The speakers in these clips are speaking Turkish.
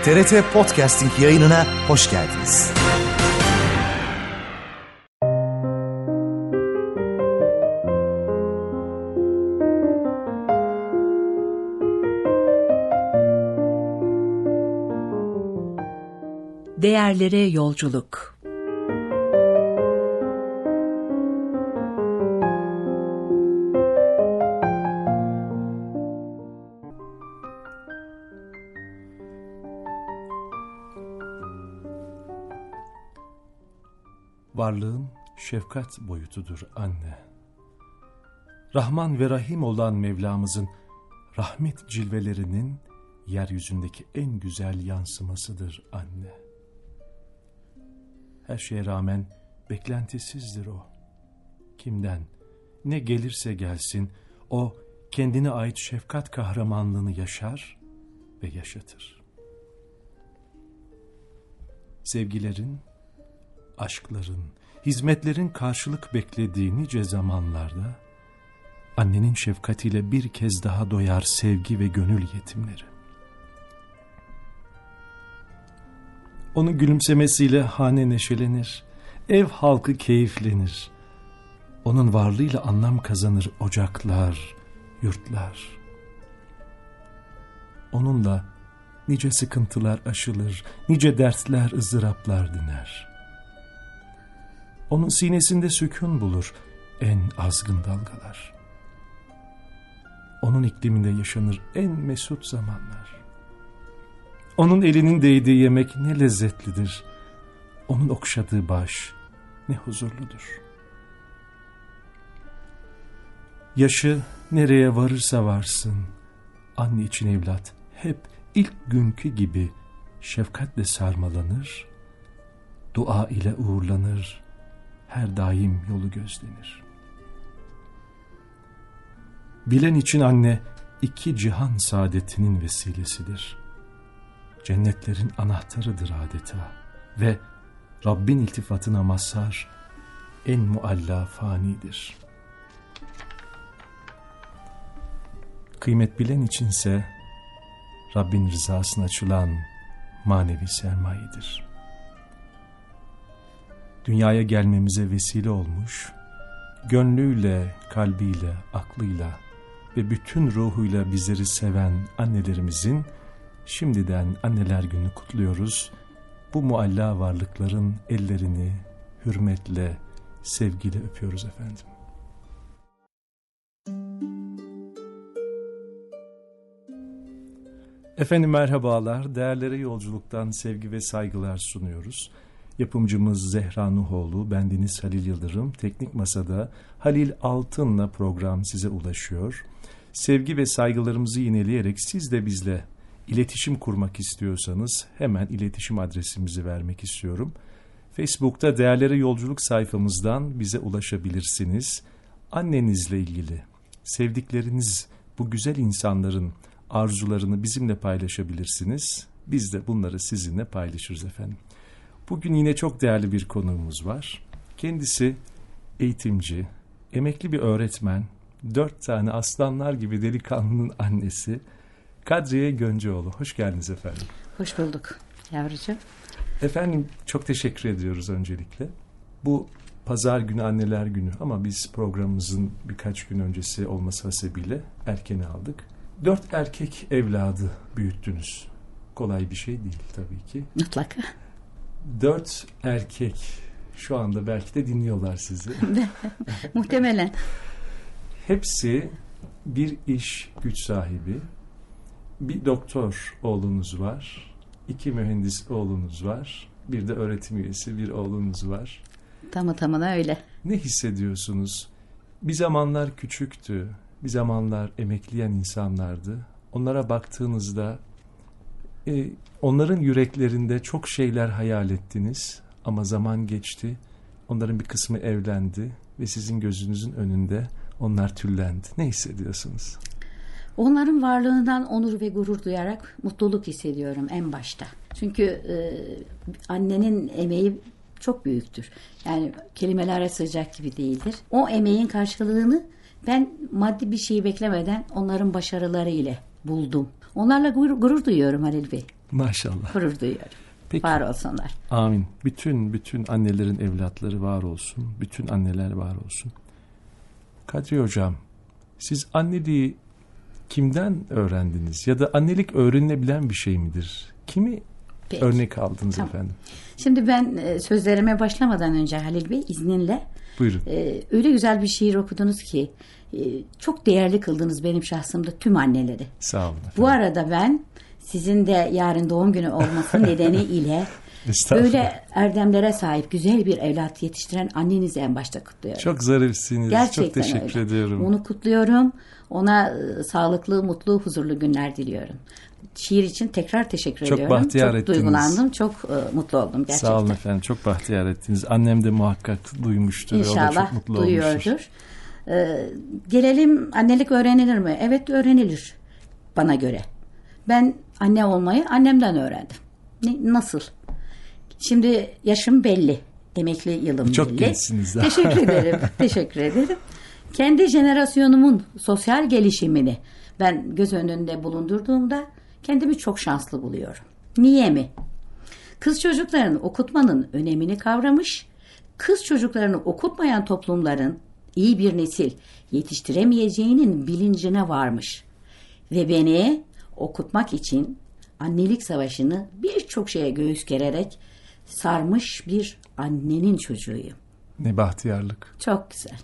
TRT Podcasting yayınına hoş geldiniz. Değerlere yolculuk. Varlığın şefkat boyutudur anne. Rahman ve Rahim olan Mevlamızın rahmet cilvelerinin yeryüzündeki en güzel yansımasıdır anne. Her şeye rağmen beklentisizdir o. Kimden, ne gelirse gelsin, o kendine ait şefkat kahramanlığını yaşar ve yaşatır. Sevgilerin, aşkların, hizmetlerin karşılık beklediği nice zamanlarda, annenin şefkatiyle bir kez daha doyar sevgi ve gönül yetimleri. Onun gülümsemesiyle hane neşelenir, ev halkı keyiflenir. Onun varlığıyla anlam kazanır ocaklar, yurtlar. Onunla nice sıkıntılar aşılır, nice dertler, ızdıraplar diner. Onun sinesinde sükun bulur en azgın dalgalar. Onun ikliminde yaşanır en mesut zamanlar. Onun elinin değdiği yemek ne lezzetlidir. Onun okşadığı baş ne huzurludur. Yaşı nereye varırsa varsın, anne için evlat hep ilk günkü gibi şefkatle sarmalanır, dua ile uğurlanır, her daim yolu gözlenir. Bilen için anne iki cihan saadetinin vesilesidir. Cennetlerin anahtarıdır adeta ve Rabbin iltifatına mazhar en mualla fanidir. Kıymet bilen içinse Rabbin rızasına açılan manevi sermayedir. Dünyaya gelmemize vesile olmuş, gönlüyle, kalbiyle, aklıyla ve bütün ruhuyla bizleri seven annelerimizin şimdiden Anneler Günü kutluyoruz. Bu mualla varlıkların ellerini hürmetle, sevgiyle öpüyoruz efendim. Efendim merhabalar, değerlere yolculuktan sevgi ve saygılar sunuyoruz. Yapımcımız Zehra Nuhoğlu, bendeniz Halil Yıldırım, teknik masada Halil Altın'la program size ulaşıyor. Sevgi ve saygılarımızı yineleyerek siz de bizle İletişim kurmak istiyorsanız hemen iletişim adresimizi vermek istiyorum. Facebook'ta Değerlere Yolculuk sayfamızdan bize ulaşabilirsiniz. Annenizle ilgili, sevdikleriniz, bu güzel insanların arzularını bizimle paylaşabilirsiniz. Biz de bunları sizinle paylaşırız efendim. Bugün yine çok değerli bir konuğumuz var. Kendisi eğitimci, emekli bir öğretmen, 4 tane aslanlar gibi delikanlının annesi Kadriye Gönceoğlu. Hoş geldiniz efendim. Hoş bulduk yavrucuğum. Efendim çok teşekkür ediyoruz öncelikle. Bu pazar günü Anneler Günü ama biz programımızın birkaç gün öncesi olması hasebiyle erken aldık. 4 erkek evladı büyüttünüz. Kolay bir şey değil tabii ki. Mutlaka. 4 erkek şu anda belki de dinliyorlar sizi. Muhtemelen. Hepsi bir iş güç sahibi. Bir doktor oğlunuz var, 2 mühendis oğlunuz var, bir de öğretim üyesi bir oğlunuz var. Tamına öyle. Ne hissediyorsunuz? Bir zamanlar küçüktü, bir zamanlar emekleyen insanlardı. Onlara baktığınızda onların yüreklerinde çok şeyler hayal ettiniz ama zaman geçti. Onların bir kısmı evlendi ve sizin gözünüzün önünde onlar tüllendi. Ne hissediyorsunuz? Onların varlığından onur ve gurur duyarak mutluluk hissediyorum en başta. Çünkü annenin emeği çok büyüktür. Yani kelimelere sığacak gibi değildir. O emeğin karşılığını ben maddi bir şey beklemeden onların başarıları ile buldum. Onlarla gurur duyuyorum Halil Bey. Maşallah. Gurur duyuyorum. Peki. Var olsunlar. Amin. Bütün annelerin evlatları var olsun. Bütün anneler var olsun. Kadriye Hocam, siz anneliği kimden öğrendiniz? Ya da annelik öğrenilebilen bir şey midir? Kimi Peki. örnek aldınız Tamam. efendim? Şimdi ben sözlerime başlamadan önce Halil Bey izninle Buyurun. öyle güzel bir şiir okudunuz ki çok değerli kıldınız benim şahsımda tüm anneleri. Sağ olun efendim. Bu arada ben sizin de yarın doğum günü olması nedeniyle Estağfurullah. böyle erdemlere sahip güzel bir evlat yetiştiren annenizi en başta kutluyorum. Çok zarifsiniz. Gerçekten çok teşekkür öyle. ediyorum. Onu kutluyorum. Ona sağlıklı, mutlu, huzurlu günler diliyorum. Şiir için tekrar teşekkür Çok ediyorum. bahtiyar çok ettiniz. Duygulandım. Çok mutlu oldum gerçekten. Sağ olun efendim. Çok bahtiyar ettiniz. Annem de muhakkak duymuştur. O da İnşallah çok mutlu olmuştur. duyuyordur. Gelelim annelik öğrenilir mi? Evet öğrenilir bana göre. Ben anne olmayı annemden öğrendim. Nasıl? Şimdi yaşım belli. Emekli yılım Çok belli. gençsiniz daha. Teşekkür ederim. Teşekkür ederim. Kendi jenerasyonumun sosyal gelişimini ben göz önünde bulundurduğumda kendimi çok şanslı buluyorum. Niye mi? Kız çocuklarını okutmanın önemini kavramış, kız çocuklarını okutmayan toplumların iyi bir nesil yetiştiremeyeceğinin bilincine varmış. Ve beni okutmak için annelik savaşını birçok şeye göğüs gererek sarmış bir annenin çocuğuyum. Ne bahtiyarlık. Çok güzel.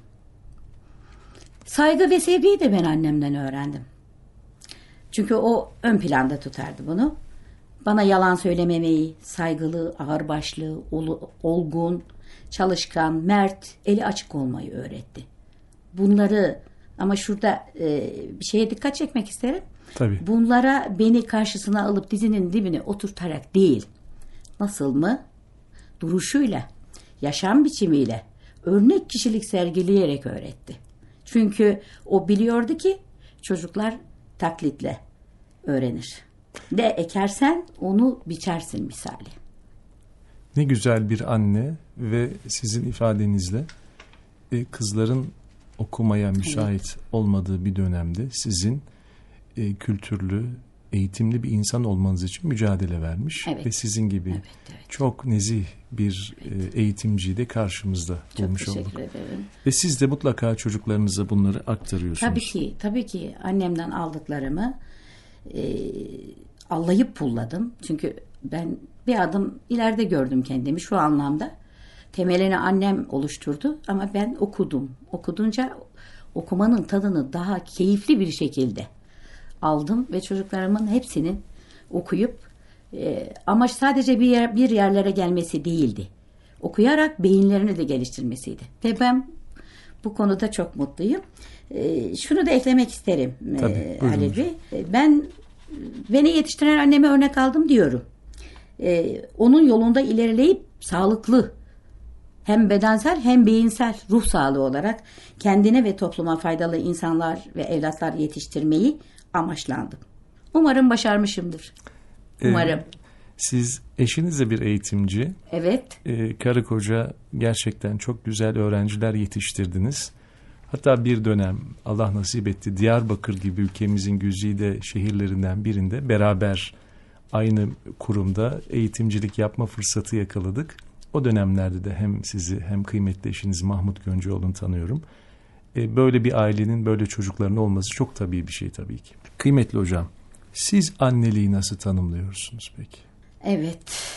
Saygı ve sevgiyi de ben annemden öğrendim. Çünkü o ön planda tutardı bunu. Bana yalan söylememeyi, saygılı, ağırbaşlı, olgun, çalışkan, mert, eli açık olmayı öğretti. Bunları ama şurada bir şeye dikkat çekmek isterim. Tabii. Bunlara beni karşısına alıp dizinin dibine oturtarak değil. Nasıl mı? Duruşuyla, yaşam biçimiyle, örnek kişilik sergileyerek öğretti. Çünkü o biliyordu ki çocuklar taklitle öğrenir. Ne ekersen onu biçersin misali. Ne güzel bir anne ve sizin ifadenizle kızların okumaya müsait olmadığı bir dönemde sizin kültürlü, eğitimli bir insan olmanız için mücadele vermiş. Evet. Ve sizin gibi Evet. çok nezih bir eğitimciyi de karşımızda Çok bulmuş teşekkür olduk. ederim. Ve siz de mutlaka çocuklarınıza bunları aktarıyorsunuz. Tabii ki annemden aldıklarımı allayıp pulladım. Çünkü ben bir adım ileride gördüm kendimi şu anlamda. Temelini annem oluşturdu ama ben okudum. Okudunca okumanın tadını daha keyifli bir şekilde aldım ve çocuklarımın hepsinin okuyup amaç sadece bir yerlere gelmesi değildi. Okuyarak beyinlerini de geliştirmesiydi. Ve ben bu konuda çok mutluyum. Şunu da eklemek isterim Halil Bey. Ben beni yetiştiren anneme örnek aldım diyorum. Onun yolunda ilerleyip sağlıklı hem bedensel hem beyinsel ruh sağlığı olarak kendine ve topluma faydalı insanlar ve evlatlar yetiştirmeyi amaçlandım. Umarım başarmışımdır. Umarım. Siz eşiniz de bir eğitimci. Evet. Karı koca gerçekten çok güzel öğrenciler yetiştirdiniz. Hatta bir dönem Allah nasip etti Diyarbakır gibi ülkemizin güzide şehirlerinden birinde beraber aynı kurumda eğitimcilik yapma fırsatı yakaladık. O dönemlerde de hem sizi hem kıymetli eşiniz Mahmut Gönceoğlu'nu tanıyorum. Böyle bir ailenin böyle çocukların olması çok tabii bir şey tabii ki. Kıymetli hocam, siz anneliği nasıl tanımlıyorsunuz peki? Evet.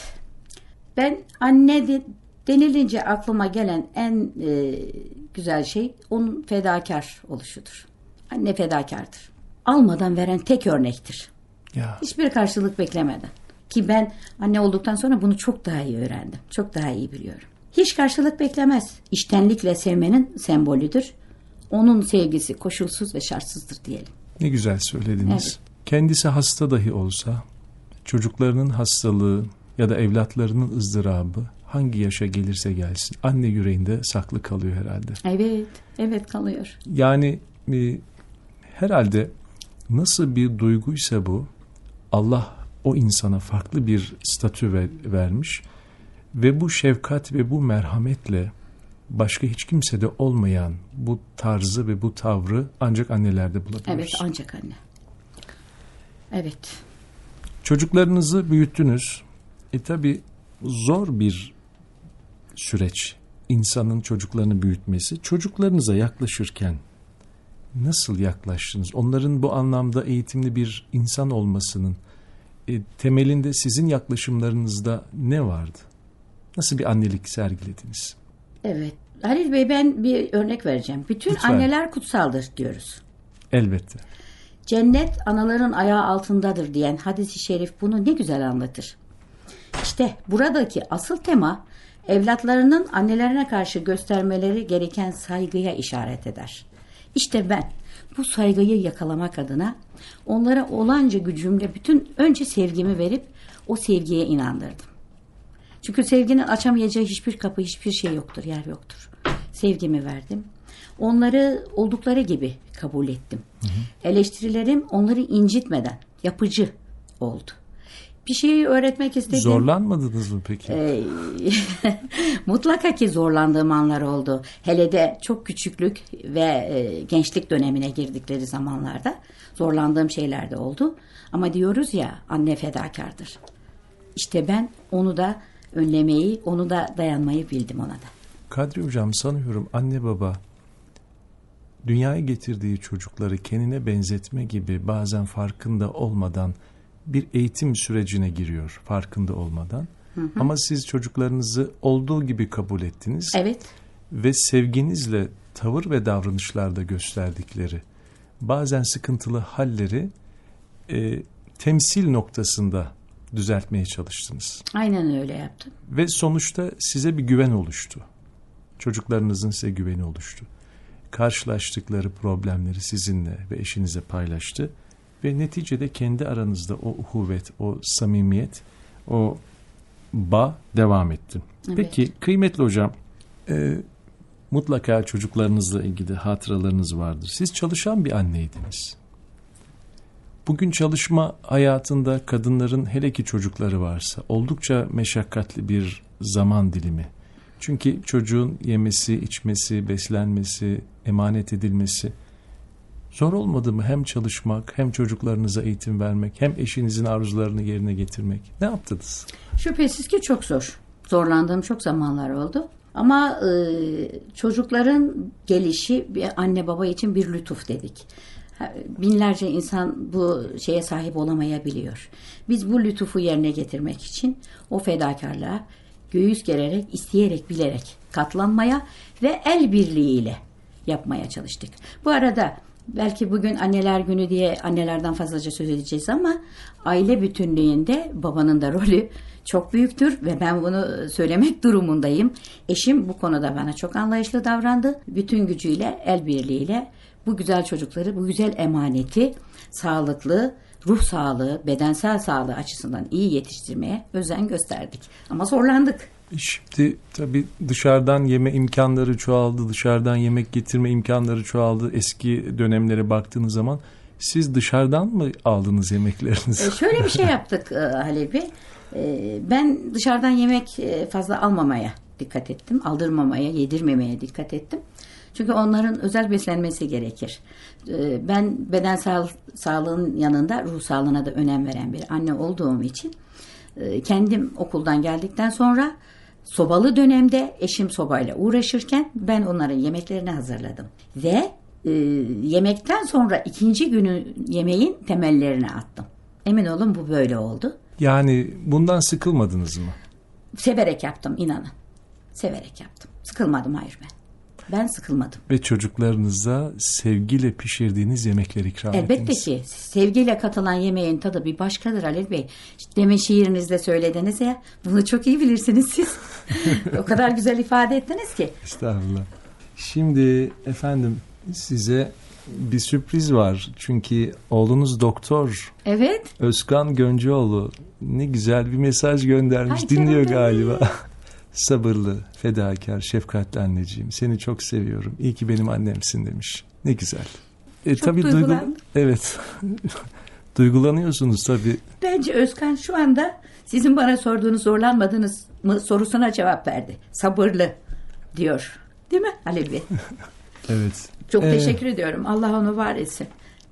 Ben anne denilince aklıma gelen en güzel şey onun fedakar oluşudur. Anne fedakardır. Almadan veren tek örnektir. Ya. Hiçbir karşılık beklemeden. Ki ben anne olduktan sonra bunu çok daha iyi öğrendim. Çok daha iyi biliyorum. Hiç karşılık beklemez. İçtenlikle sevmenin sembolüdür. Onun sevgisi koşulsuz ve şartsızdır diyelim. Ne güzel söylediniz. Evet. Kendisi hasta dahi olsa çocuklarının hastalığı ya da evlatlarının ızdırabı hangi yaşa gelirse gelsin anne yüreğinde saklı kalıyor herhalde. Evet kalıyor. Yani herhalde nasıl bir duyguysa bu Allah o insana farklı bir statü vermiş ve bu şefkat ve bu merhametle başka hiç kimsede olmayan bu tarzı ve bu tavrı ancak annelerde bulabiliriz. Evet ancak anne. Evet. Çocuklarınızı büyüttünüz. Tabii zor bir süreç insanın çocuklarını büyütmesi. Çocuklarınıza yaklaşırken nasıl yaklaştınız? Onların bu anlamda eğitimli bir insan olmasının temelinde sizin yaklaşımlarınızda ne vardı? Nasıl bir annelik sergilediniz? Evet. Halil Bey, ben bir örnek vereceğim. Bütün Lütfen. anneler kutsaldır diyoruz. Elbette. Cennet anaların ayağı altındadır diyen hadis-i şerif bunu ne güzel anlatır. İşte buradaki asıl tema evlatlarının annelerine karşı göstermeleri gereken saygıya işaret eder. İşte ben bu saygıyı yakalamak adına onlara olanca gücümle önce sevgimi verip o sevgiye inandırdım. Çünkü sevginin açamayacağı hiçbir kapı, hiçbir şey yoktur, yer yoktur. Sevgimi verdim. Onları oldukları gibi kabul ettim. Eleştirilerim onları incitmeden yapıcı oldu. Bir şeyi öğretmek istedim. Zorlanmadınız mı peki? Mutlaka ki zorlandığım anlar oldu. Hele de çok küçüklük ve gençlik dönemine girdikleri zamanlarda zorlandığım şeyler de oldu. Ama diyoruz ya, anne fedakardır. İşte ben onu da önlemeyi, onu da dayanmayı bildim ona da. Kadri Hocam, sanıyorum anne baba dünyaya getirdiği çocukları kendine benzetme gibi bazen farkında olmadan bir eğitim sürecine giriyor, farkında olmadan. Ama siz çocuklarınızı olduğu gibi kabul ettiniz. Evet. Ve sevginizle tavır ve davranışlarda gösterdikleri bazen sıkıntılı halleri temsil noktasında düzeltmeye çalıştınız. Aynen öyle yaptım. Ve sonuçta size bir güven oluştu. Çocuklarınızın size güveni oluştu. Karşılaştıkları problemleri sizinle ve eşinize paylaştı. Ve neticede kendi aranızda o uhuvvet, o samimiyet, o bağ devam etti. Evet. Peki kıymetli hocam, mutlaka çocuklarınızla ilgili hatıralarınız vardır. Siz çalışan bir anneydiniz. Bugün çalışma hayatında kadınların, hele ki çocukları varsa, oldukça meşakkatli bir zaman dilimi. Çünkü çocuğun yemesi, içmesi, beslenmesi, emanet edilmesi zor olmadı mı? Hem çalışmak, hem çocuklarınıza eğitim vermek, hem eşinizin arzularını yerine getirmek. Ne yaptınız? Şüphesiz ki çok zor. Zorlandığım çok zamanlar oldu. Ama çocukların gelişi bir anne baba için bir lütuf dedik. Binlerce insan bu şeye sahip olamayabiliyor. Biz bu lütufu yerine getirmek için o fedakarlığa göğüs gererek, isteyerek, bilerek katlanmaya ve el birliğiyle yapmaya çalıştık. Bu arada belki bugün anneler günü diye annelerden fazlaca söz edeceğiz ama aile bütünlüğünde babanın da rolü çok büyüktür ve ben bunu söylemek durumundayım. Eşim bu konuda bana çok anlayışlı davrandı. Bütün gücüyle, el birliğiyle bu güzel çocukları, bu güzel emaneti sağlıklı, ruh sağlığı, bedensel sağlığı açısından iyi yetiştirmeye özen gösterdik. Ama zorlandık. Şimdi tabii dışarıdan yeme imkanları çoğaldı, dışarıdan yemek getirme imkanları çoğaldı. Eski dönemlere baktığınız zaman siz dışarıdan mı aldınız yemeklerinizi? Şöyle bir şey yaptık Halil Bey. Ben dışarıdan yemek fazla almamaya dikkat ettim. Aldırmamaya, yedirmemeye dikkat ettim. Çünkü onların özel beslenmesi gerekir. Ben bedensel sağlığın yanında ruh sağlığına da önem veren bir anne olduğum için kendim okuldan geldikten sonra sobalı dönemde eşim sobayla uğraşırken ben onların yemeklerini hazırladım. Ve yemekten sonra ikinci günün yemeğin temellerini attım. Emin olun bu böyle oldu. Yani bundan sıkılmadınız mı? Severek yaptım, inanın. Severek yaptım. Sıkılmadım, hayır ben. Ben sıkılmadım. Ve çocuklarınıza sevgiyle pişirdiğiniz yemekleri ikram ettiniz. Elbette ki. Sevgiyle katılan yemeğin tadı bir başkadır Halil Bey. Demin şiirinizde söylediniz ya. Bunu çok iyi bilirsiniz siz. O kadar güzel ifade ettiniz ki. Estağfurullah. Şimdi efendim size bir sürpriz var. Çünkü oğlunuz doktor. Evet. Özkan Göncüoğlu ne güzel bir mesaj göndermiş. Ay, dinliyor canım galiba. Sabırlı, fedakar, şefkatli anneciğim. Seni çok seviyorum. İyi ki benim annemsin demiş. Ne güzel. Çok duygulandım. Evet. Duygulanıyorsunuz tabii. Bence Özkan şu anda sizin bana sorduğunuz zorlanmadınız mı sorusuna cevap verdi. Sabırlı diyor. Değil mi Halil Bey? Evet. Çok teşekkür ediyorum. Allah onu var etsin.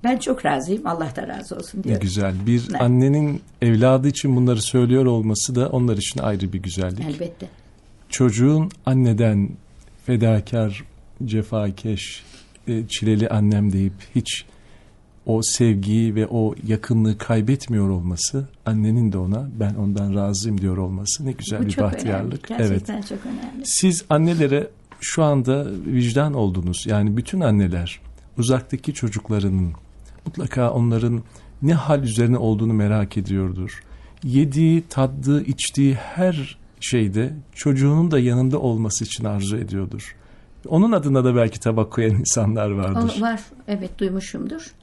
Ben çok razıyım. Allah da razı olsun Ne diyorum. güzel. Bir Evet. annenin evladı için bunları söylüyor olması da onlar için ayrı bir güzellik. Elbette. Çocuğun anneden fedakar, cefakeş, çileli annem deyip hiç o sevgiyi ve o yakınlığı kaybetmiyor olması, annenin de ona ben ondan razıyım diyor olması ne güzel Bu bir çok bahtiyarlık. önemli. Gerçekten çok önemli. Siz annelere şu anda vicdan oldunuz. Yani bütün anneler uzaktaki çocuklarının mutlaka onların ne hal üzerine olduğunu merak ediyordur. Yediği, tattığı, içtiği her şeyde çocuğunun da yanında olması için arzu ediyordur. Onun adına da belki tabak koyan insanlar vardır. O var. Evet, duymuşumdur.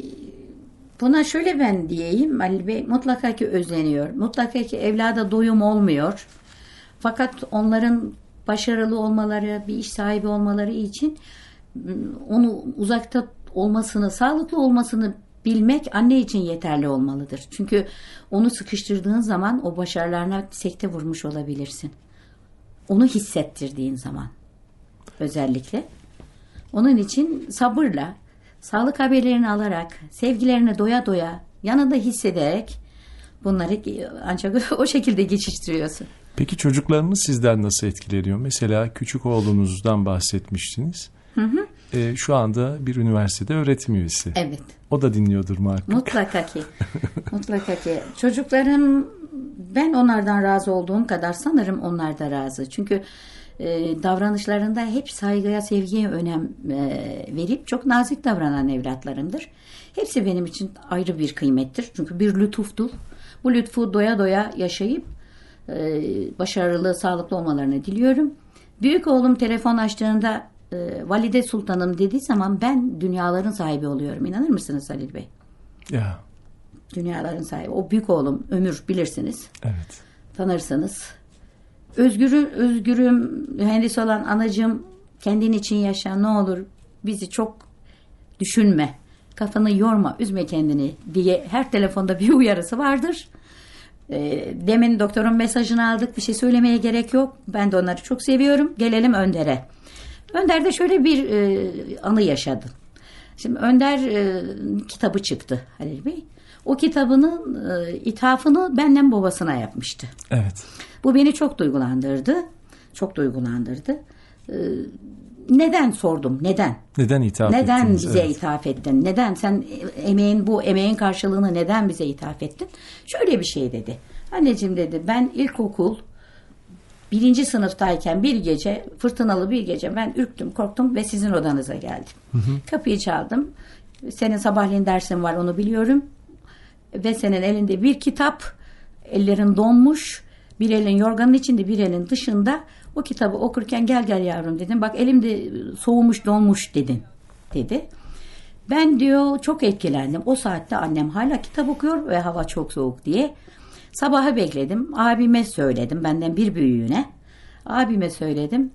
Buna şöyle ben diyeyim. Ali Bey mutlaka ki özleniyor. Mutlaka ki evlada doyum olmuyor. Fakat onların başarılı olmaları, bir iş sahibi olmaları için onu uzakta olmasını, sağlıklı olmasını bilmek anne için yeterli olmalıdır. Çünkü onu sıkıştırdığın zaman o başarılarına sekte vurmuş olabilirsin. Onu hissettirdiğin zaman özellikle. Onun için sabırla, sağlık haberlerini alarak, sevgilerini doya doya, yanında hissederek bunları ancak o şekilde geçiştiriyorsun. Peki çocuklarınız sizden nasıl etkileniyor? Mesela küçük oğlunuzdan bahsetmiştiniz. Şu anda bir üniversitede öğretim üyesi. Evet. O da dinliyordur muhakkak. Mutlaka ki. Mutlaka ki. Çocuklarım, ben onlardan razı olduğum kadar sanırım onlar da razı. Çünkü davranışlarında hep saygıya, sevgiye önem verip çok nazik davranan evlatlarımdır. Hepsi benim için ayrı bir kıymettir. Çünkü bir lütuftur. Bu lütfu doya doya yaşayıp başarılı, sağlıklı olmalarını diliyorum. Büyük oğlum telefon açtığında Valide Sultanım dediği zaman ben dünyaların sahibi oluyorum. İnanır mısınız Halil Bey? Ya. Dünyaların sahibi. O büyük oğlum Ömür, bilirsiniz. Evet. Tanırsanız. Özgürüm, mühendis olan anacığım, kendin için yaşa, ne olur bizi çok düşünme, kafanı yorma, üzme kendini diye her telefonda bir uyarısı vardır. Demin doktorun mesajını aldık, bir şey söylemeye gerek yok. Ben de onları çok seviyorum. Gelelim Önder'e. Önder'de şöyle bir anı yaşadım. Şimdi Önder kitabı çıktı Halil Bey. O kitabının ithafını benden babasına yapmıştı. Evet. Bu beni çok duygulandırdı. Çok duygulandırdı. Neden sordum? Neden? Neden ithaf ettiniz? Neden bize Evet. ithaf ettin? Neden sen bu emeğin karşılığını neden bize ithaf ettin? Şöyle bir şey dedi. Anneciğim dedi, ben ilkokul 1. sınıftayken bir gece, fırtınalı bir gece ben ürktüm, korktum ve sizin odanıza geldim. Kapıyı çaldım. Senin sabahleyin dersin var, onu biliyorum. Ve senin elinde bir kitap, ellerin donmuş, bir elin yorganın içinde, bir elin dışında. O kitabı okurken gel yavrum dedim. Bak elimde soğumuş, donmuş dedin dedi. Ben diyor çok etkilendim. O saatte annem hala kitap okuyor ve hava çok soğuk diye. Sabahı bekledim. Abime söyledim. Benden bir büyüğüne. Abime söyledim.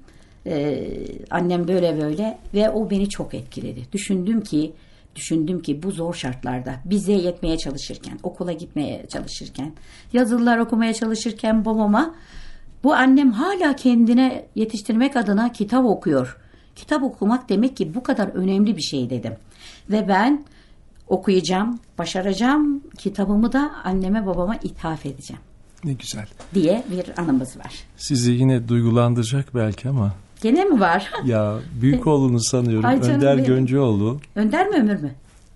Annem böyle ve o beni çok etkiledi. Düşündüm ki bu zor şartlarda bize yetmeye çalışırken, okula gitmeye çalışırken, yazılılar okumaya çalışırken babama, bu annem hala kendine yetiştirmek adına kitap okuyor. Kitap okumak demek ki bu kadar önemli bir şey dedim. Ve ben okuyacağım, başaracağım, kitabımı da anneme babama ithaf edeceğim. Ne güzel. Diye bir anımız var. Sizi yine duygulandıracak belki ama. Gene mi var? Ya büyük oğlunu sanıyorum. Ay canım Önder benim. Göncüoğlu. Önder mi Ömür mü?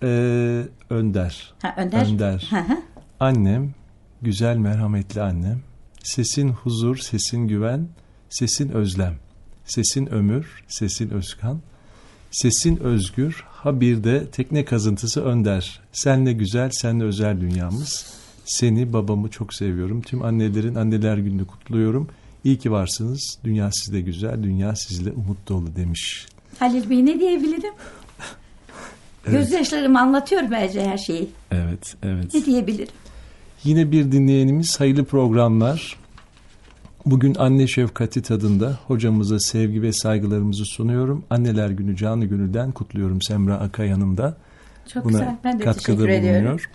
Önder. Ha, Önder. Hı hı. Annem, güzel merhametli annem. Sesin huzur, sesin güven, sesin özlem. Sesin ömür, sesin özkan. Sesin özgür, ha bir de tekne kazıntısı Önder. Senle güzel, senle özel dünyamız. Seni, babamı çok seviyorum. Tüm annelerin anneler gününü kutluyorum. İyi ki varsınız. Dünya sizle güzel, dünya sizle umut dolu demiş. Halil Bey, ne diyebilirim? Evet. Gözyaşlarım anlatıyor bence her şeyi. Evet. Ne diyebilirim? Yine bir dinleyenimiz, hayırlı programlar. Bugün anne şefkati tadında hocamıza sevgi ve saygılarımızı sunuyorum. Anneler Günü canı gönülden kutluyorum Semra Akay Hanım da. Çok Buna güzel. Ben de katkıda teşekkür ediyorum. bulunuyor.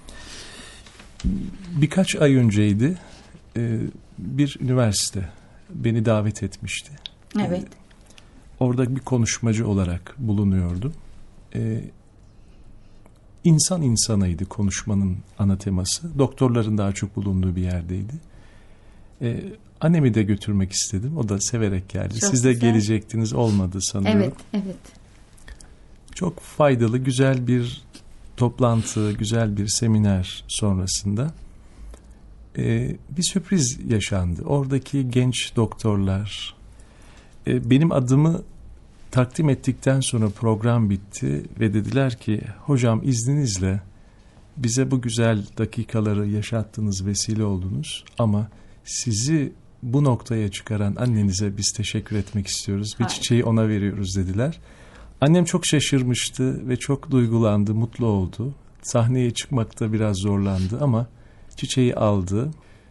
Birkaç ay önceydi. Bir üniversite beni davet etmişti. Evet. Orada bir konuşmacı olarak bulunuyordum. İnsan insanaydı konuşmanın ana teması. Doktorların daha çok bulunduğu bir yerdeydi. Annemi de götürmek istedim. O da severek geldi. Çok Siz de güzel. gelecektiniz, olmadı sanıyorum. Evet, evet. Çok faydalı, güzel bir toplantı, güzel bir seminer sonrasında bir sürpriz yaşandı. Oradaki genç doktorlar benim adımı takdim ettikten sonra program bitti ve dediler ki hocam izninizle bize bu güzel dakikaları yaşattınız, vesile oldunuz ama sizi bu noktaya çıkaran annenize biz teşekkür etmek istiyoruz. Bir çiçeği ona veriyoruz dediler. Annem çok şaşırmıştı ve çok duygulandı, mutlu oldu. Sahneye çıkmakta biraz zorlandı ama çiçeği aldı.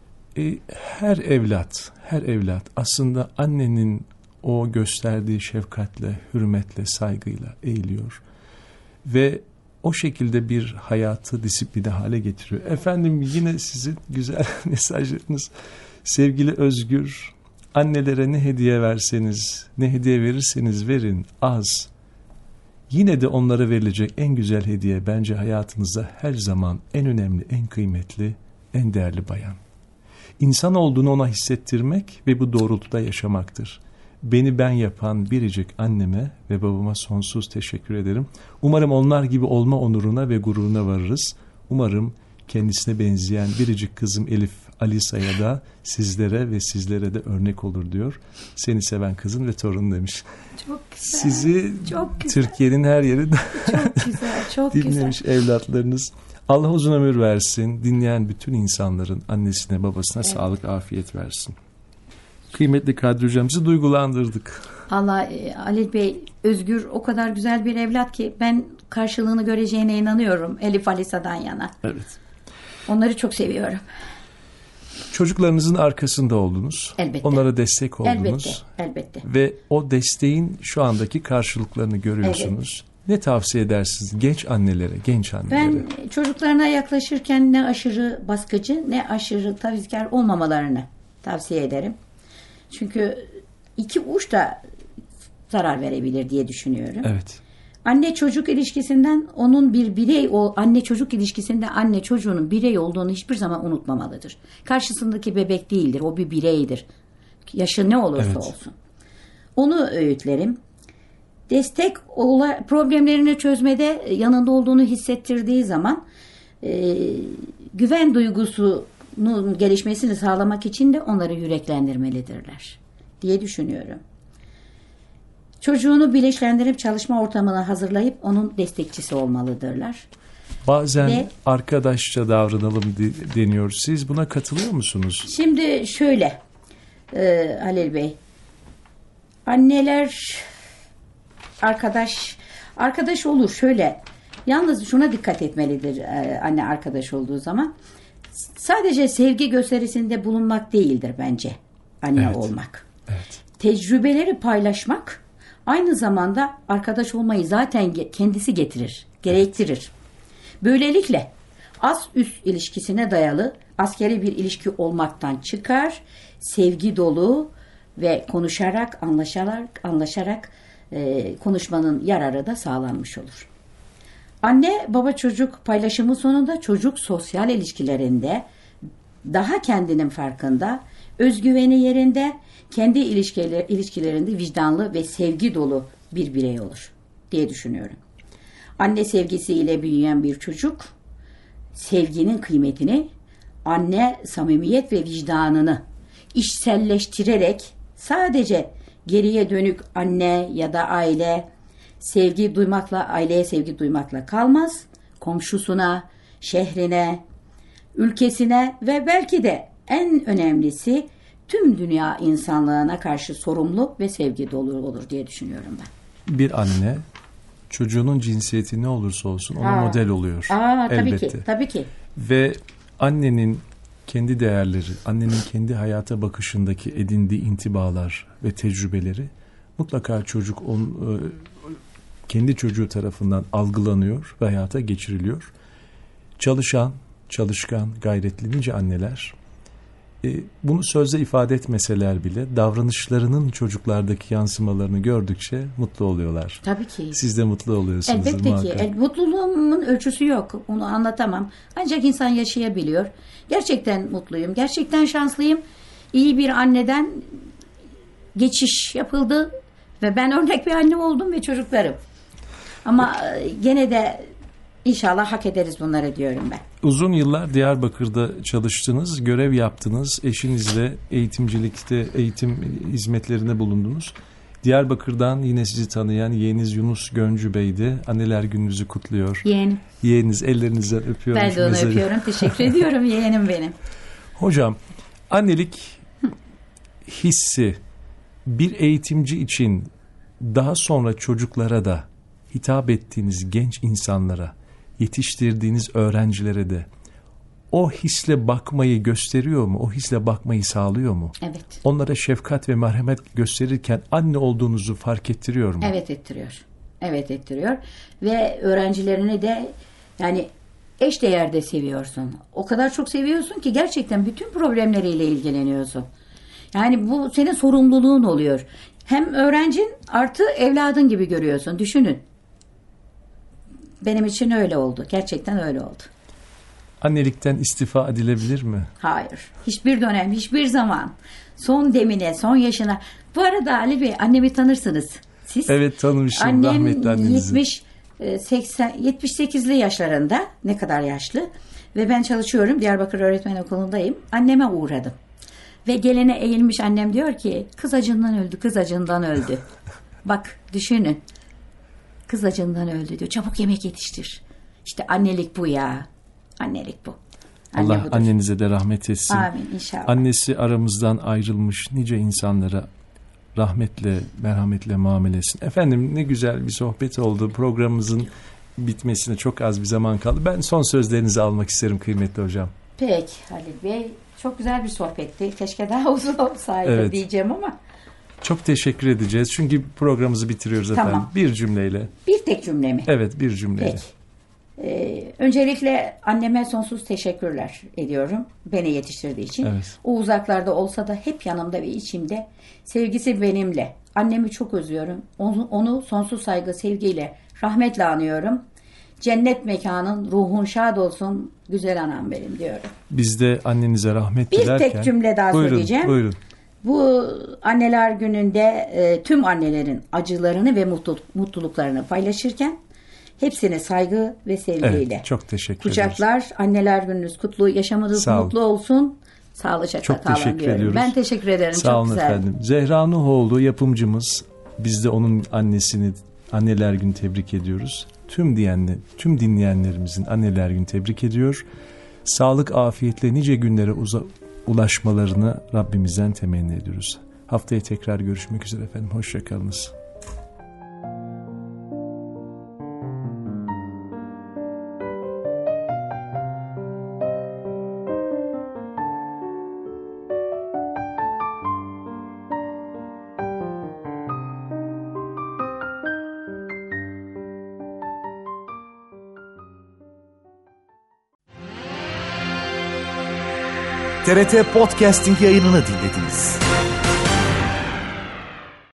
Her evlat aslında annenin o gösterdiği şefkatle, hürmetle, saygıyla eğiliyor. Ve o şekilde bir hayatı disipline hale getiriyor. Efendim yine sizin güzel mesajlarınız. Sevgili Özgür, annelere ne hediye verseniz, ne hediye verirseniz verin az. Yine de onlara verilecek en güzel hediye bence hayatınızda her zaman en önemli, en kıymetli, en değerli bayan. İnsan olduğunu ona hissettirmek ve bu doğrultuda yaşamaktır. Beni ben yapan biricik anneme ve babama sonsuz teşekkür ederim. Umarım onlar gibi olma onuruna ve gururuna varırız. Umarım kendisine benzeyen biricik kızım Elif Alisa'ya da sizlere ve sizlere de örnek olur diyor. Seni seven kızın ve torun demiş. Çok güzel. Sizi çok güzel. Türkiye'nin her yerinde Çok güzel, çok dinlemiş güzel. evlatlarınız. Allah uzun ömür versin. Dinleyen bütün insanların annesine, babasına sağlık, afiyet versin. Kıymetli Kadri Hocam, sizi duygulandırdık. Allah Halil Bey, Özgür o kadar güzel bir evlat ki ben karşılığını göreceğine inanıyorum Elif Alisa'dan yana. Evet. Onları çok seviyorum. Çocuklarınızın arkasında oldunuz. Elbette. Onlara destek oldunuz. Elbette. Ve o desteğin şu andaki karşılıklarını görüyorsunuz. Ne tavsiye edersiniz genç annelere? Ben çocuklarına yaklaşırken ne aşırı baskıcı ne aşırı tavizkar olmamalarını tavsiye ederim. Çünkü iki uç da zarar verebilir diye düşünüyorum. Evet. Anne çocuk ilişkisinden onun bir birey anne çocuk ilişkisinde anne çocuğunun birey olduğunu hiçbir zaman unutmamalıdır. Karşısındaki bebek değildir, o bir bireydir. Yaşı ne olursa olsun. Onu öğütlerim. Destek problemlerini çözmede yanında olduğunu hissettirdiği zaman güven duygusunun gelişmesini sağlamak için de onları yüreklendirmelidirler diye düşünüyorum. Çocuğunu bilinçlendirip çalışma ortamını hazırlayıp onun destekçisi olmalıdırlar. Bazen arkadaşça davranalım deniyor. Siz buna katılıyor musunuz? Şimdi şöyle Halil Bey, anneler arkadaş olur şöyle. Yalnız şuna dikkat etmelidir anne arkadaş olduğu zaman. Sadece sevgi gösterisinde bulunmak değildir bence anne olmak. Evet. Tecrübeleri paylaşmak aynı zamanda arkadaş olmayı zaten kendisi gerektirir. Böylelikle az üst ilişkisine dayalı askeri bir ilişki olmaktan çıkar, sevgi dolu ve anlaşarak konuşmanın yararı da sağlanmış olur. Anne baba çocuk paylaşımı sonunda çocuk sosyal ilişkilerinde daha kendinin farkında, özgüveni yerinde, kendi ilişkilerinde vicdanlı ve sevgi dolu bir birey olur diye düşünüyorum. Anne sevgisiyle büyüyen bir çocuk sevginin kıymetini, anne samimiyet ve vicdanını içselleştirerek sadece geriye dönük anne ya da aileye sevgi duymakla kalmaz. Komşusuna, şehrine, ülkesine ve belki de en önemlisi tüm dünya insanlığına karşı sorumlu ve sevgi dolu olur diye düşünüyorum ben. Bir anne çocuğunun cinsiyeti ne olursa olsun ona model oluyor. Elbette. Tabii ki. Ve annenin kendi değerleri, annenin kendi hayata bakışındaki edindiği intibalar ve tecrübeleri mutlaka çocuk kendi çocuğu tarafından algılanıyor ve hayata geçiriliyor. Çalışkan, gayretli nice anneler Bunu sözle ifade etmeseler bile davranışlarının çocuklardaki yansımalarını gördükçe mutlu oluyorlar. Tabii ki. Siz de mutlu oluyorsunuz. Elbette muhakkak. ki. Mutluluğumun ölçüsü yok. Onu anlatamam. Ancak insan yaşayabiliyor. Gerçekten mutluyum. Gerçekten şanslıyım. İyi bir anneden geçiş yapıldı ve ben örnek bir anne oldum ve çocuklarım. Ama gene de İnşallah hak ederiz bunları diyorum ben. Uzun yıllar Diyarbakır'da çalıştınız, görev yaptınız. Eşinizle eğitimcilikte, eğitim hizmetlerinde bulundunuz. Diyarbakır'dan yine sizi tanıyan yeğeniz Yunus Göncü Bey de Anneler Gününüzü kutluyor. Yeğenim. Yeğeniniz ellerinizden öpüyorum. Ben de onu öpüyorum. Teşekkür ediyorum yeğenim benim. Hocam, annelik hissi bir eğitimci için daha sonra çocuklara da hitap ettiğiniz genç insanlara, yetiştirdiğiniz öğrencilere de o hisle bakmayı gösteriyor mu? O hisle bakmayı sağlıyor mu? Evet. Onlara şefkat ve merhamet gösterirken anne olduğunuzu fark ettiriyor mu? Evet, ettiriyor. Evet, ettiriyor. Ve öğrencilerini de yani eşdeğerde seviyorsun. O kadar çok seviyorsun ki gerçekten bütün problemleriyle ilgileniyorsun. Yani bu senin sorumluluğun oluyor. Hem öğrencin artı evladın gibi görüyorsun. Düşünün. Benim için öyle oldu. Gerçekten öyle oldu. Annelikten istifa edilebilir mi? Hayır. Hiçbir dönem, hiçbir zaman. Son demine, son yaşına. Bu arada Ali Bey, annemi tanırsınız. Siz? Evet, tanımışım. Annem Rahmetli annenizi. 78'li yaşlarında. Ne kadar yaşlı. Ve ben çalışıyorum. Diyarbakır Öğretmen Okulu'ndayım. Anneme uğradım. Ve gelene eğilmiş annem diyor ki kız acından öldü, kız acından öldü. Bak düşünün. Kız acından öldü diyor. Çabuk yemek yetiştir. İşte annelik bu ya. Annelik bu. Anne Allah budur. annenize de rahmet etsin. Amin inşallah. Annesi aramızdan ayrılmış nice insanlara rahmetle, merhametle muamele etsin. Efendim, ne güzel bir sohbet oldu. Programımızın bitmesine çok az bir zaman kaldı. Ben son sözlerinizi almak isterim kıymetli hocam. Peki Halil Bey. Çok güzel bir sohbetti. Keşke daha uzun olsaydı Evet. diyeceğim ama. Çok teşekkür edeceğiz. Çünkü programımızı bitiriyoruz Tamam. efendim. Bir cümleyle. Bir tek cümle mi? Evet, bir cümleyle. Peki. Öncelikle anneme sonsuz teşekkürler ediyorum. Beni yetiştirdiği için. Evet. O uzaklarda olsa da hep yanımda ve içimde. Sevgisi benimle. Annemi çok özlüyorum. Onu sonsuz saygı, sevgiyle, rahmetle anıyorum. Cennet mekanın, ruhun şad olsun güzel anam benim diyorum. Biz de annenize rahmet Bir dilerken. tek cümle daha söyleyeceğim. Buyurun. Bu anneler gününde tüm annelerin acılarını ve mutluluklarını paylaşırken hepsine saygı ve sevgiyle. Evet, çok teşekkür ederiz. Kucaklar, anneler gününüz kutlu, yaşamınız Sağ olun. mutlu olsun. Sağlıcakla Çok kalın teşekkür diyorum. ediyoruz. Ben teşekkür ederim. Sağ çok olun güzel. efendim. Zehra Nuhoğlu yapımcımız. Biz de onun annesini Anneler Günü tebrik ediyoruz. Tüm dinleyenlerimizin Anneler Günü tebrik ediyor. Sağlık, afiyetle nice günlere ulaşmalarını Rabbimizden temenni ediyoruz. Haftaya tekrar görüşmek üzere efendim. Hoşça kalınız. TRT Podcasting yayınını dinlediniz.